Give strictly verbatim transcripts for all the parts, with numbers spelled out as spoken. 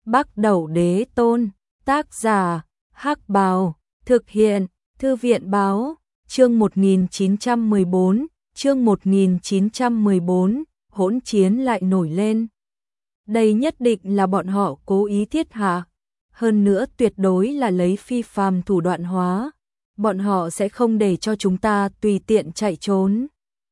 Bắc Đẩu Đế Tôn, tác giả, Hắc Bào, thực hiện, Thư viện Báo, chương một nghìn chín trăm mười bốn, chương một nghìn chín trăm mười bốn, hỗn chiến lại nổi lên. Đây nhất định là bọn họ cố ý thiết hạ, hơn nữa tuyệt đối là lấy phi phàm thủ đoạn hóa, bọn họ sẽ không để cho chúng ta tùy tiện chạy trốn.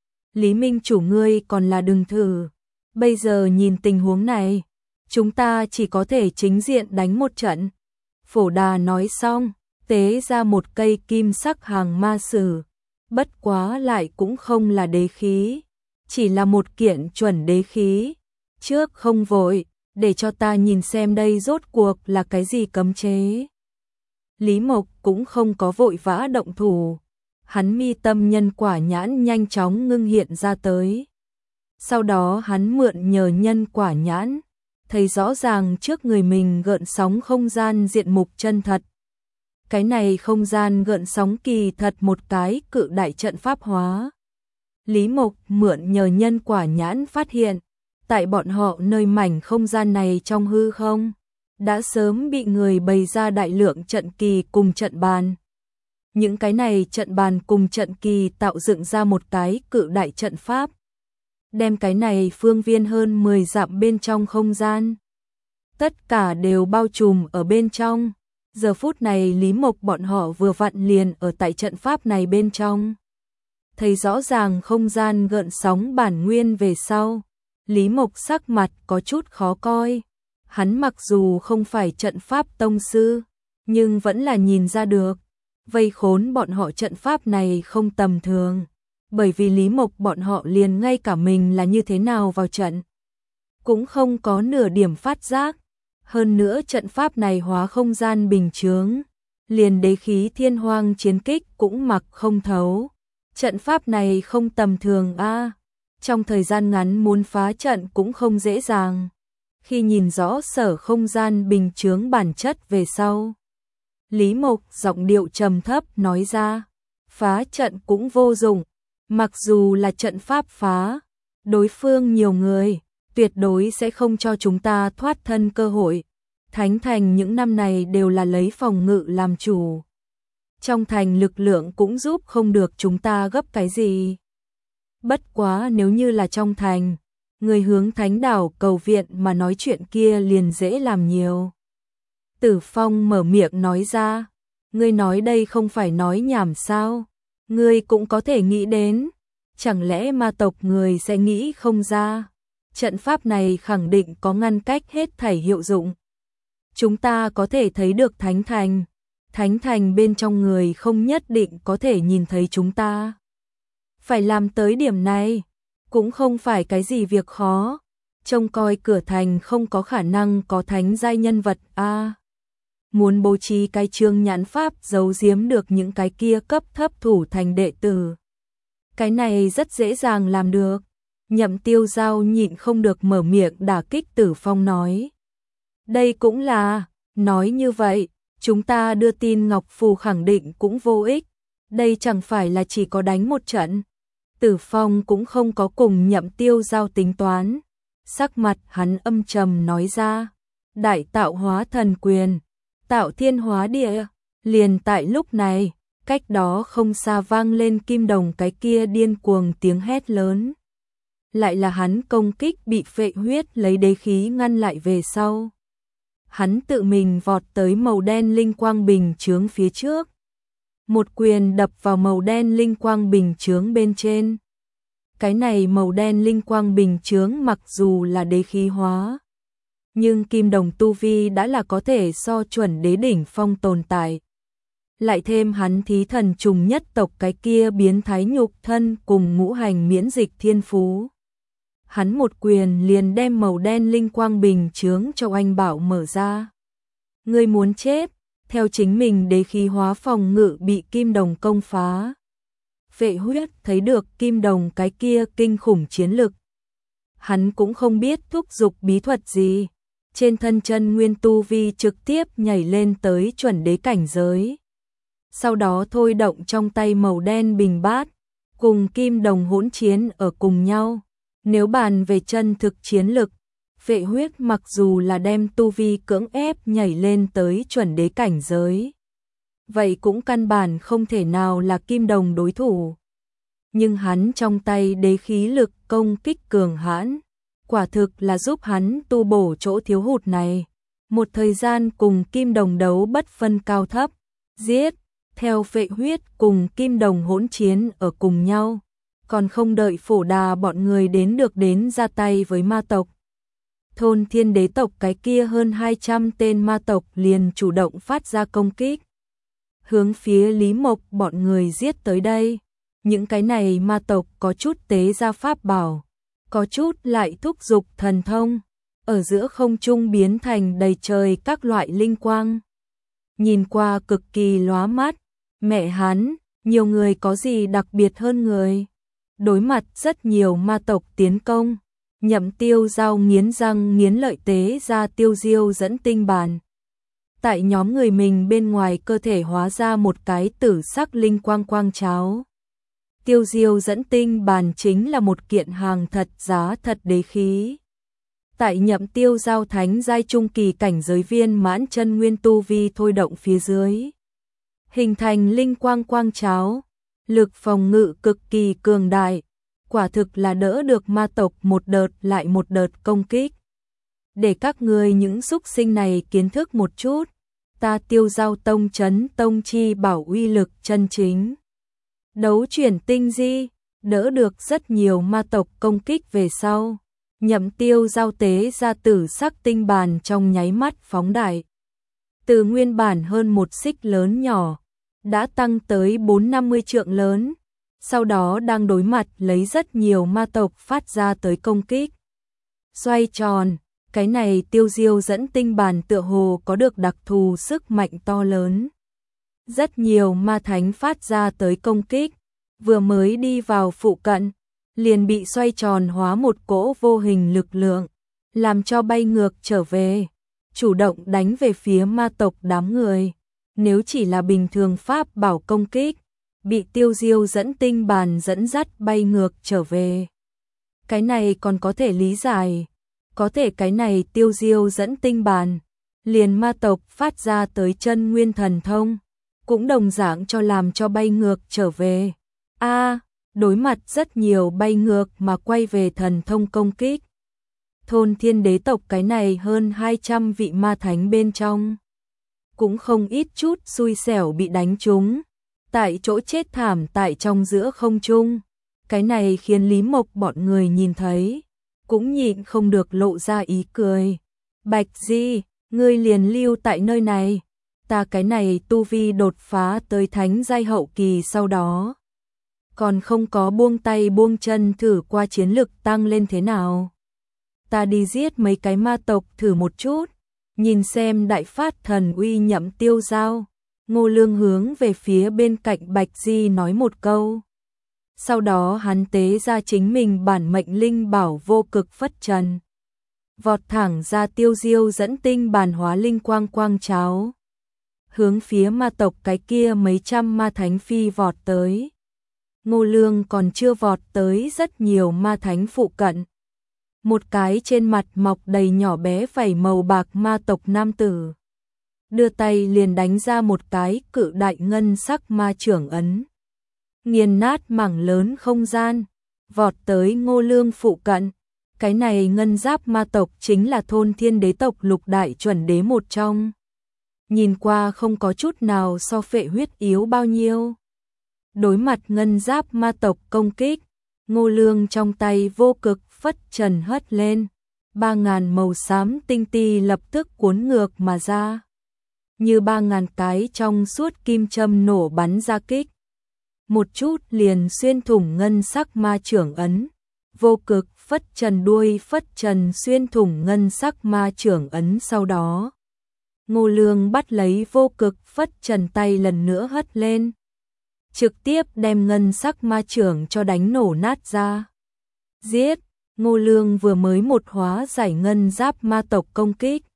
Lý Minh chủ ngươi còn là đừng thử, bây giờ nhìn tình huống này, chúng ta chỉ có thể chính diện đánh một trận. Phổ Đà nói xong, tế ra một cây kim sắc hàng ma sử, bất quá lại cũng không là đế khí, chỉ là một kiện chuẩn đế khí. Trước không vội, để cho ta nhìn xem đây rốt cuộc là cái gì cấm chế. Lý Mộc cũng không có vội vã động thủ, hắn mi tâm nhân quả nhãn nhanh chóng ngưng hiện ra tới. Sau đó hắn mượn nhờ nhân quả nhãn, thấy rõ ràng trước người mình gợn sóng không gian diện mục chân thật. Cái này không gian gợn sóng kỳ thật một cái cự đại trận pháp hóa. Lý Mộc mượn nhờ nhân quả nhãn phát hiện, tại bọn họ nơi mảnh không gian này trong hư không, đã sớm bị người bày ra đại lượng trận kỳ cùng trận bàn. Những cái này trận bàn cùng trận kỳ tạo dựng ra một cái cự đại trận pháp, đem cái này phương viên hơn mười dặm bên trong không gian, tất cả đều bao trùm ở bên trong. Giờ phút này Lý Mộc bọn họ vừa vặn liền ở tại trận pháp này bên trong. Thấy rõ ràng không gian gợn sóng bản nguyên về sau, Lý Mộc sắc mặt có chút khó coi. Hắn mặc dù không phải trận pháp tông sư, nhưng vẫn là nhìn ra được, vây khốn bọn họ trận pháp này không tầm thường. Bởi vì Lý Mộc bọn họ liền ngay cả mình là như thế nào vào trận, cũng không có nửa điểm phát giác. Hơn nữa trận pháp này hóa không gian bình chướng, liền đế khí thiên hoang chiến kích cũng mặc không thấu. Trận pháp này không tầm thường a, à, trong thời gian ngắn muốn phá trận cũng không dễ dàng. Khi nhìn rõ sở không gian bình chướng bản chất về sau, Lý Mộc giọng điệu trầm thấp nói ra, phá trận cũng vô dụng, mặc dù là trận pháp phá, đối phương nhiều người, tuyệt đối sẽ không cho chúng ta thoát thân cơ hội. Thánh thành những năm này đều là lấy phòng ngự làm chủ, trong thành lực lượng cũng giúp không được chúng ta gấp cái gì. Bất quá nếu như là trong thành, người hướng thánh đảo cầu viện mà nói chuyện kia liền dễ làm nhiều. Tử Phong mở miệng nói ra, ngươi nói đây không phải nói nhảm sao, ngươi cũng có thể nghĩ đến, chẳng lẽ ma tộc người sẽ nghĩ không ra, trận pháp này khẳng định có ngăn cách hết thảy hiệu dụng. Chúng ta có thể thấy được thánh thành, thánh thành bên trong người không nhất định có thể nhìn thấy chúng ta. Phải làm tới điểm này, cũng không phải cái gì việc khó, trông coi cửa thành không có khả năng có thánh giai nhân vật a. À, muốn bố trí cái chương nhãn pháp giấu giếm được những cái kia cấp thấp thủ thành đệ tử, cái này rất dễ dàng làm được. Nhậm Tiêu Giao nhịn không được mở miệng đả kích Tử Phong nói, đây cũng là, nói như vậy, chúng ta đưa tin Ngọc Phù khẳng định cũng vô ích, đây chẳng phải là chỉ có đánh một trận. Tử Phong cũng không có cùng Nhậm Tiêu Giao tính toán, sắc mặt hắn âm trầm nói ra, đại tạo hóa thần quyền, tạo thiên hóa địa. Liền tại lúc này, cách đó không xa vang lên Kim Đồng cái kia điên cuồng tiếng hét lớn. Lại là hắn công kích bị Phệ Huyết lấy đế khí ngăn lại về sau. Hắn tự mình vọt tới màu đen linh quang bình chướng phía trước, một quyền đập vào màu đen linh quang bình chướng bên trên. Cái này màu đen linh quang bình chướng mặc dù là đế khí hóa, nhưng Kim Đồng tu vi đã là có thể so chuẩn đế đỉnh phong tồn tại. Lại thêm hắn thí thần trùng nhất tộc cái kia biến thái nhục thân cùng ngũ hành miễn dịch thiên phú. Hắn một quyền liền đem màu đen linh quang bình chướng cho anh bảo mở ra. Ngươi muốn chết, theo chính mình đế khí hóa phòng ngự bị Kim Đồng công phá. Phệ Huyết thấy được Kim Đồng cái kia kinh khủng chiến lực. Hắn cũng không biết thúc dục bí thuật gì, trên thân chân nguyên tu vi trực tiếp nhảy lên tới chuẩn đế cảnh giới. Sau đó thôi động trong tay màu đen bình bát, cùng Kim Đồng hỗn chiến ở cùng nhau. Nếu bàn về chân thực chiến lực, Vệ huyết mặc dù là đem tu vi cưỡng ép nhảy lên tới chuẩn đế cảnh giới, vậy cũng căn bản không thể nào là Kim Đồng đối thủ. Nhưng hắn trong tay đế khí lực công kích cường hãn, quả thực là giúp hắn tu bổ chỗ thiếu hụt này. Một thời gian cùng Kim Đồng đấu bất phân cao thấp, giết, theo Vệ huyết cùng Kim Đồng hỗn chiến ở cùng nhau, còn không đợi Phổ Đà bọn người đến được đến ra tay với ma tộc. Thôn Thiên Đế tộc cái kia hơn hai trăm tên ma tộc liền chủ động phát ra công kích, hướng phía Lý Mộc bọn người giết tới đây. Những cái này ma tộc có chút tế ra pháp bảo, có chút lại thúc dục thần thông, ở giữa không trung biến thành đầy trời các loại linh quang. Nhìn qua cực kỳ lóa mắt, mẹ hắn, nhiều người có gì đặc biệt hơn người. Đối mặt rất nhiều ma tộc tiến công, Nhậm Tiêu Giao nghiến răng nghiến lợi tế ra Tiêu Diêu dẫn tinh bàn. Tại nhóm người mình bên ngoài cơ thể hóa ra một cái tử sắc linh quang quang cháo. Tiêu Diêu dẫn tinh bàn chính là một kiện hàng thật giá thật đế khí. Tại Nhậm Tiêu Giao thánh giai trung kỳ cảnh giới viên mãn chân nguyên tu vi thôi động phía dưới, hình thành linh quang quang cháo, lực phòng ngự cực kỳ cường đại, quả thực là đỡ được ma tộc một đợt lại một đợt công kích. Để các ngươi những xúc sinh này kiến thức một chút, ta Tiêu Giao tông chấn tông chi bảo uy lực chân chính. Đấu chuyển tinh di, đỡ được rất nhiều ma tộc công kích về sau. Nhậm Tiêu Giao tế ra tử sắc tinh bàn trong nháy mắt phóng đại. Từ nguyên bản hơn một xích lớn nhỏ, đã tăng tới bốn năm mươi trượng lớn, sau đó đang đối mặt lấy rất nhiều ma tộc phát ra tới công kích. Xoay tròn, cái này Tiêu Diêu dẫn tinh bàn tựa hồ có được đặc thù sức mạnh to lớn. Rất nhiều ma thánh phát ra tới công kích, vừa mới đi vào phụ cận, liền bị xoay tròn hóa một cỗ vô hình lực lượng, làm cho bay ngược trở về, chủ động đánh về phía ma tộc đám người. Nếu chỉ là bình thường pháp bảo công kích, bị Tiêu Diêu dẫn tinh bàn dẫn dắt bay ngược trở về, cái này còn có thể lý giải. Có thể cái này Tiêu Diêu dẫn tinh bàn, liền ma tộc phát ra tới chân nguyên thần thông, cũng đồng dạng cho làm cho bay ngược trở về. A, à, đối mặt rất nhiều bay ngược mà quay về thần thông công kích. Thôn Thiên Đế tộc cái này hơn hai trăm vị ma thánh bên trong, cũng không ít chút xui xẻo bị đánh trúng, tại chỗ chết thảm tại trong giữa không trung. Cái này khiến Lý Mộc bọn người nhìn thấy, cũng nhịn không được lộ ra ý cười. Bạch Di, ngươi liền lưu tại nơi này, ta cái này tu vi đột phá tới thánh giai hậu kỳ sau đó, còn không có buông tay buông chân thử qua chiến lực tăng lên thế nào. Ta đi giết mấy cái ma tộc thử một chút, nhìn xem đại phát thần uy. Nhậm Tiêu Giao, Ngô Lương hướng về phía bên cạnh Bạch Di nói một câu. Sau đó hắn tế ra chính mình bản mệnh linh bảo vô cực phất trần, vọt thẳng ra Tiêu Diêu dẫn tinh bàn hóa linh quang quang cháo, hướng phía ma tộc cái kia mấy trăm ma thánh phi vọt tới. Ngô Lương còn chưa vọt tới rất nhiều ma thánh phụ cận, một cái trên mặt mọc đầy nhỏ bé vảy màu bạc ma tộc nam tử, đưa tay liền đánh ra một cái cự đại ngân sắc ma trưởng ấn, nghiền nát mảng lớn không gian, vọt tới Ngô Lương phụ cận. Cái này ngân giáp ma tộc chính là Thôn Thiên Đế tộc lục đại chuẩn đế một trong. Nhìn qua không có chút nào so Phệ huyết yếu bao nhiêu. Đối mặt ngân giáp ma tộc công kích, Ngô Lương trong tay vô cực phất trần hất lên, ba ngàn màu xám tinh ti lập tức cuốn ngược mà ra, như ba ngàn cái trong suốt kim châm nổ bắn ra kích, một chút liền xuyên thủng ngân sắc ma trưởng ấn. Vô cực phất trần đuôi phất trần xuyên thủng ngân sắc ma trưởng ấn. Sau đó Ngô Lương bắt lấy vô cực phất trần tay lần nữa hất lên, trực tiếp đem ngân sắc ma trưởng cho đánh nổ nát ra. Giết! Ngô Lương vừa mới một hóa giải ngân giáp ma tộc công kích.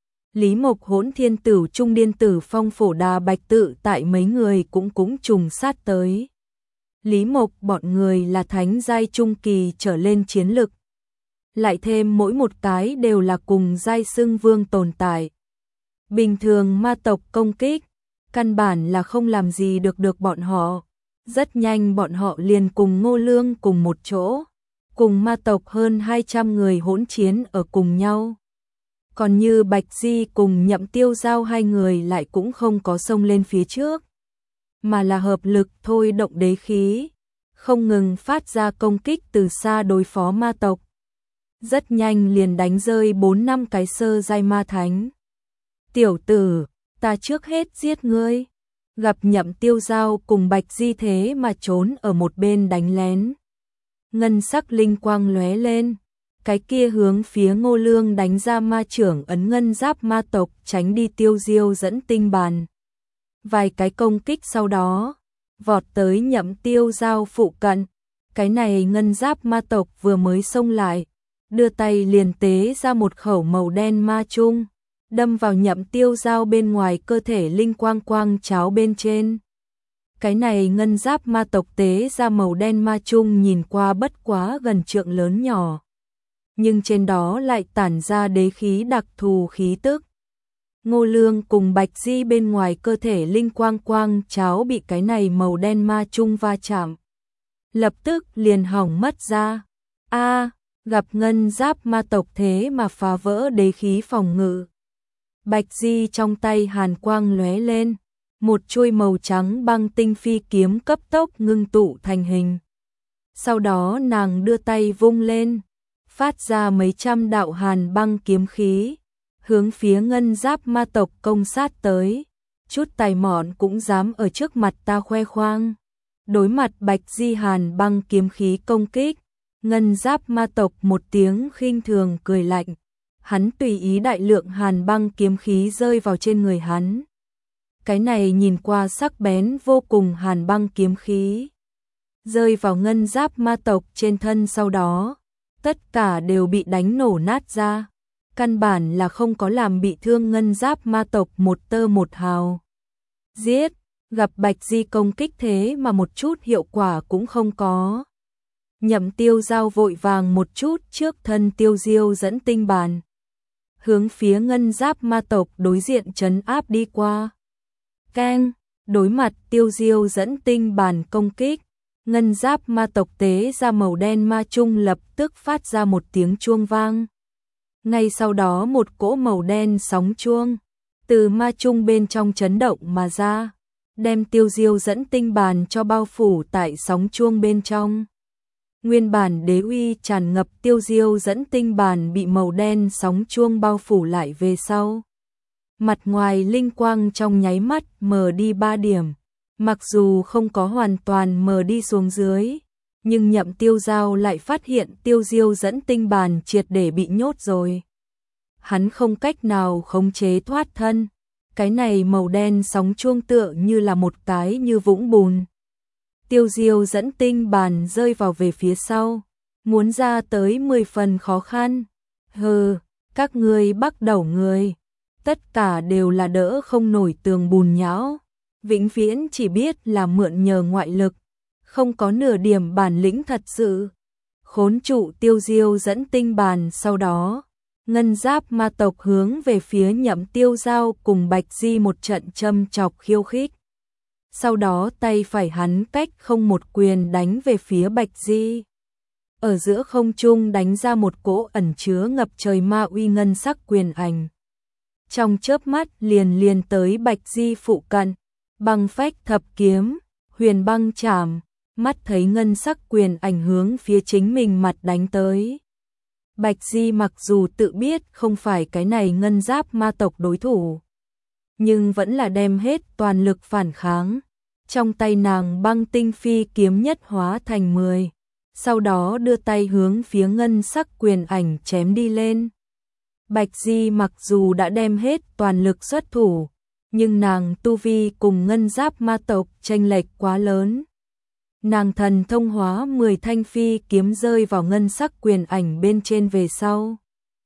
Lý Mộc, Hỗn Thiên Tử, Trung Điên Tử, Phong Phổ Đà, Bạch Tự tại mấy người cũng cũng trùng sát tới. Lý Mộc bọn người là thánh giai trung kỳ trở lên chiến lực, lại thêm mỗi một cái đều là cùng giai xưng vương tồn tại. Bình thường ma tộc công kích, căn bản là không làm gì được được bọn họ. Rất nhanh bọn họ liền cùng Ngô Lương cùng một chỗ, cùng ma tộc hơn hai trăm người hỗn chiến ở cùng nhau. Còn như Bạch Di cùng Nhậm Tiêu Giao hai người lại cũng không có xông lên phía trước, mà là hợp lực thôi động đế khí, không ngừng phát ra công kích từ xa đối phó ma tộc. Rất nhanh liền đánh rơi bốn năm cái sơ giai ma thánh. Tiểu tử, ta trước hết giết ngươi. Gặp Nhậm Tiêu Giao cùng Bạch Di thế mà trốn ở một bên đánh lén. Ngân sắc linh quang lóe lên, cái kia hướng phía Ngô Lương đánh ra ma trưởng ấn ngân giáp ma tộc tránh đi Tiêu Diêu dẫn tinh bàn. Vài cái công kích sau đó, vọt tới Nhậm Tiêu Giao phụ cận, cái này ngân giáp ma tộc vừa mới xông lại, đưa tay liền tế ra một khẩu màu đen ma chung, đâm vào Nhậm Tiêu Giao bên ngoài cơ thể linh quang quang cháo bên trên. Cái này ngân giáp ma tộc tế ra màu đen ma chung nhìn qua bất quá gần trượng lớn nhỏ, nhưng trên đó lại tản ra đế khí đặc thù khí tức. Ngô Lương cùng Bạch Di bên ngoài cơ thể linh quang quang cháo bị cái này màu đen ma chung va chạm, lập tức liền hỏng mất ra. A, gặp ngân giáp ma tộc thế mà phá vỡ đế khí phòng ngự. Bạch Di trong tay hàn quang lóe lên, một chuôi màu trắng băng tinh phi kiếm cấp tốc ngưng tụ thành hình. Sau đó nàng đưa tay vung lên, phát ra mấy trăm đạo hàn băng kiếm khí, hướng phía ngân giáp ma tộc công sát tới. Chút tài mọn cũng dám ở trước mặt ta khoe khoang. Đối mặt Bạch Di hàn băng kiếm khí công kích, ngân giáp ma tộc một tiếng khinh thường cười lạnh. Hắn tùy ý đại lượng hàn băng kiếm khí rơi vào trên người hắn. Cái này nhìn qua sắc bén vô cùng hàn băng kiếm khí, rơi vào ngân giáp ma tộc trên thân sau đó, tất cả đều bị đánh nổ nát ra. Căn bản là không có làm bị thương ngân giáp ma tộc một tơ một hào. Giết, gặp Bạch Di công kích thế mà một chút hiệu quả cũng không có. Nhậm Tiêu Giao vội vàng một chút trước thân Tiêu Diêu dẫn tinh bàn, hướng phía ngân giáp ma tộc đối diện trấn áp đi qua. Keng, đối mặt Tiêu Diêu dẫn tinh bàn công kích, ngân giáp ma tộc tế ra màu đen ma chung lập tức phát ra một tiếng chuông vang. Ngay sau đó một cỗ màu đen sóng chuông từ ma chung bên trong chấn động mà ra, đem Tiêu Diêu dẫn tinh bàn cho bao phủ tại sóng chuông bên trong. Nguyên bản đế uy tràn ngập Tiêu Diêu dẫn tinh bàn bị màu đen sóng chuông bao phủ lại về sau. Mặt ngoài linh quang trong nháy mắt mờ đi ba điểm, mặc dù không có hoàn toàn mờ đi xuống dưới, nhưng Nhậm Tiêu Giao lại phát hiện Tiêu Diêu dẫn tinh bàn triệt để bị nhốt rồi. Hắn không cách nào khống chế thoát thân, cái này màu đen sóng chuông tựa như là một cái như vũng bùn. Tiêu Diêu dẫn tinh bàn rơi vào về phía sau, muốn ra tới mười phần khó khăn. Hừ, các ngươi bắt đầu người, tất cả đều là đỡ không nổi tường bùn nhão, vĩnh viễn chỉ biết là mượn nhờ ngoại lực, không có nửa điểm bản lĩnh thật sự. Khốn trụ Tiêu Diêu dẫn tinh bàn sau đó, ngân giáp ma tộc hướng về phía Nhậm Tiêu Giao cùng Bạch Di một trận châm chọc khiêu khích. Sau đó tay phải hắn cách không một quyền đánh về phía Bạch Di. Ở giữa không trung đánh ra một cỗ ẩn chứa ngập trời ma uy ngân sắc quyền ảnh. Trong chớp mắt liền liền tới Bạch Di phụ cận, băng phách thập kiếm, huyền băng chảm, mắt thấy ngân sắc quyền ảnh hướng phía chính mình mặt đánh tới. Bạch Di mặc dù tự biết không phải cái này ngân giáp ma tộc đối thủ, nhưng vẫn là đem hết toàn lực phản kháng. Trong tay nàng băng tinh phi kiếm nhất hóa thành mười, sau đó đưa tay hướng phía ngân sắc quyền ảnh chém đi lên. Bạch Di mặc dù đã đem hết toàn lực xuất thủ, nhưng nàng tu vi cùng ngân giáp ma tộc chênh lệch quá lớn. Nàng thần thông hóa mười thanh phi kiếm rơi vào ngân sắc quyền ảnh bên trên về sau,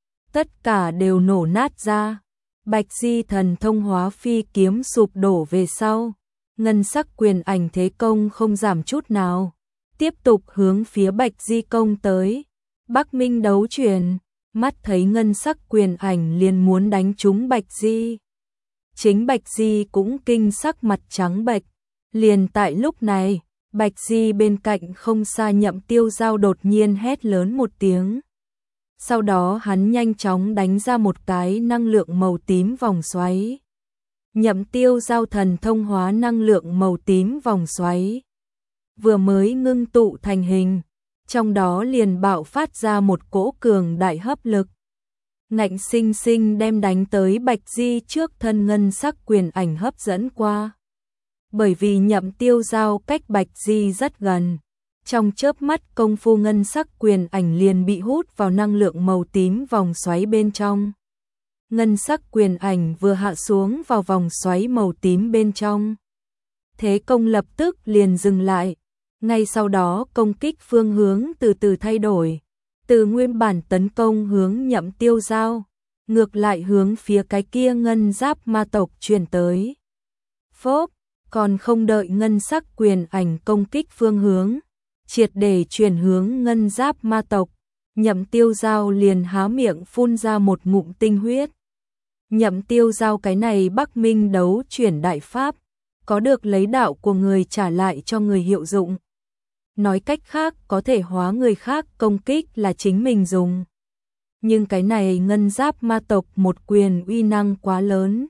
tất cả đều nổ nát ra. Bạch Di thần thông hóa phi kiếm sụp đổ về sau, ngân sắc quyền ảnh thế công không giảm chút nào, tiếp tục hướng phía Bạch Di công tới. Bắc Minh đấu chuyển, mắt thấy ngân sắc quyền ảnh liền muốn đánh trúng Bạch Di. Chính Bạch Di cũng kinh sắc mặt trắng bệch. Liền tại lúc này, Bạch Di bên cạnh không xa Nhậm Tiêu Giao đột nhiên hét lớn một tiếng. Sau đó hắn nhanh chóng đánh ra một cái năng lượng màu tím vòng xoáy. Nhậm Tiêu Giao thần thông hóa năng lượng màu tím vòng xoáy. Vừa mới ngưng tụ thành hình, trong đó liền bạo phát ra một cỗ cường đại hấp lực. Ngạnh sinh sinh đem đánh tới Bạch Di trước thân ngân sắc quyền ảnh hấp dẫn qua. Bởi vì Nhậm Tiêu Giao cách Bạch Di rất gần. Trong chớp mắt công phu ngân sắc quyền ảnh liền bị hút vào năng lượng màu tím vòng xoáy bên trong. Ngân sắc quyền ảnh vừa hạ xuống vào vòng xoáy màu tím bên trong. Thế công lập tức liền dừng lại. Ngay sau đó công kích phương hướng từ từ thay đổi. Từ nguyên bản tấn công hướng Nhậm Tiêu Giao, ngược lại hướng phía cái kia ngân giáp ma tộc chuyển tới. Phốp, còn không đợi ngân sắc quyền ảnh công kích phương hướng, triệt để chuyển hướng ngân giáp ma tộc, Nhậm Tiêu Giao liền há miệng phun ra một ngụm tinh huyết. Nhậm Tiêu Giao cái này Bắc Minh đấu chuyển đại pháp, có được lấy đạo của người trả lại cho người hiệu dụng. Nói cách khác có thể hóa người khác công kích là chính mình dùng. Nhưng cái này ngân giáp ma tộc một quyền uy năng quá lớn.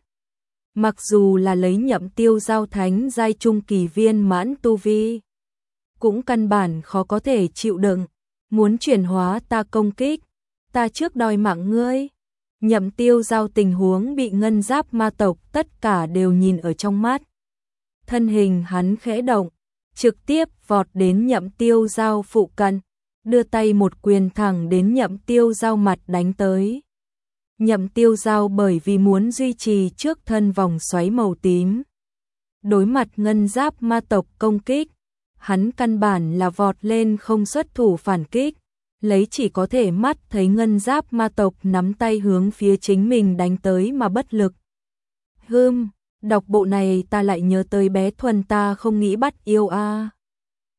Mặc dù là lấy Nhậm Tiêu Giao thánh giai trung kỳ viên mãn tu vi, cũng căn bản khó có thể chịu đựng. Muốn chuyển hóa ta công kích, ta trước đòi mạng ngươi. Nhậm Tiêu Giao tình huống bị ngân giáp ma tộc tất cả đều nhìn ở trong mắt. Thân hình hắn khẽ động, trực tiếp vọt đến Nhậm Tiêu Giao phụ cận, đưa tay một quyền thẳng đến Nhậm Tiêu Giao mặt đánh tới. Nhậm Tiêu Giao bởi vì muốn duy trì trước thân vòng xoáy màu tím, đối mặt ngân giáp ma tộc công kích, hắn căn bản là vọt lên không xuất thủ phản kích, lấy chỉ có thể mắt thấy ngân giáp ma tộc nắm tay hướng phía chính mình đánh tới mà bất lực. Hừm, đọc bộ này ta lại nhớ tới bé Thuần ta không nghĩ bắt yêu a.